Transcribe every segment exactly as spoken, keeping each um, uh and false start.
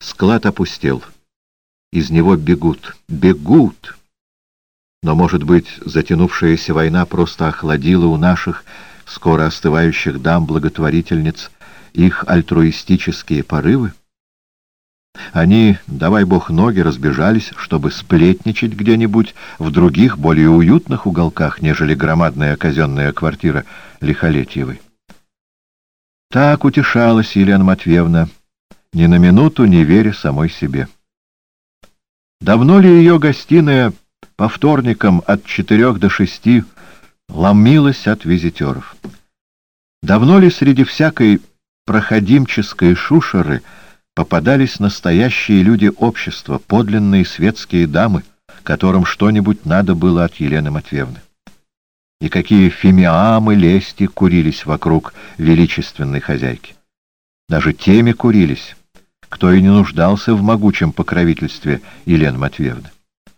Склад опустел. Из него бегут, бегут. Но, может быть, затянувшаяся война просто охладила у наших, скоро остывающих дам-благотворительниц, их альтруистические порывы? Они, давай бог ноги, разбежались, чтобы сплетничать где-нибудь в других, более уютных уголках, нежели громадная казенная квартира Лихолетьевой. Так утешалась Елена Матвеевна, ни на минуту не веря самой себе. Давно ли ее гостиная по вторникам от четырех до шести ломилась от визитеров? Давно ли среди всякой проходимческой шушеры попадались настоящие люди общества, подлинные светские дамы, которым что-нибудь надо было от Елены Матвеевны? И какие фимиамы лести курились вокруг величественной хозяйки. Даже теми курились, кто и не нуждался в могучем покровительстве Елены Матвеевны.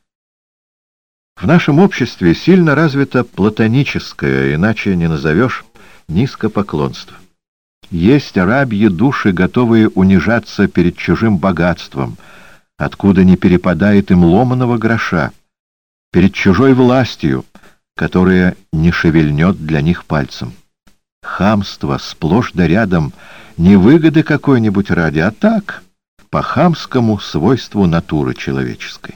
В нашем обществе сильно развито платоническое, иначе не назовешь, низкопоклонство. Есть рабьи души, готовые унижаться перед чужим богатством, откуда не перепадает им ломаного гроша, перед чужой властью, которая не шевельнет для них пальцем. Хамство сплошь да рядом не выгоды какой-нибудь ради, а так, по хамскому свойству натуры человеческой.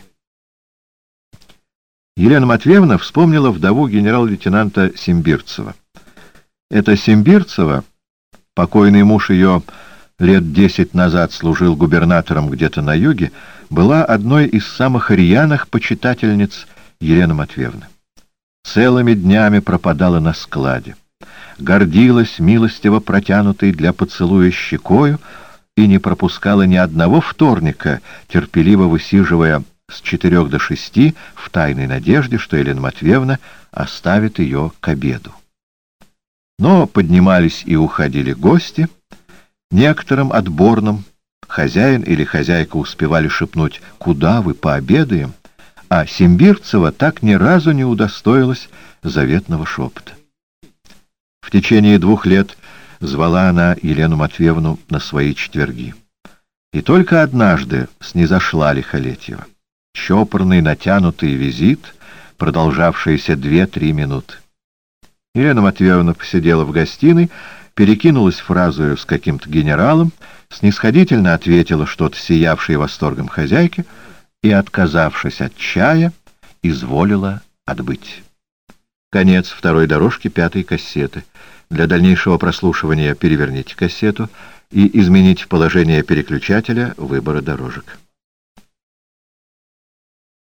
Елена Матвеевна вспомнила вдову генерал-лейтенанта Симбирцева. Эта Симбирцева, покойный муж ее лет десять назад служил губернатором где-то на юге, была одной из самых рьяных почитательниц Елены Матвеевны. Целыми днями пропадала на складе, гордилась милостиво протянутой для поцелуя щекою и не пропускала ни одного вторника, терпеливо высиживая с четырех до шести в тайной надежде, что Елена Матвеевна оставит ее к обеду. Но поднимались и уходили гости. Некоторым отборным хозяин или хозяйка успевали шепнуть «Куда вы, пообедаем?», а Симбирцева так ни разу не удостоилась заветного шепота. В течение двух лет звала она Елену Матвеевну на свои четверги. И только однажды снизошла Лихолетьева. Чопорный натянутый визит, продолжавшийся две-три минуты. Елена Матвеевна посидела в гостиной, перекинулась фразою с каким-то генералом, снисходительно ответила что-то сиявшей восторгом хозяйке и, отказавшись от чая, изволила отбыть. Конец второй дорожки пятой кассеты. Для дальнейшего прослушивания переверните кассету и измените положение переключателя выбора дорожек.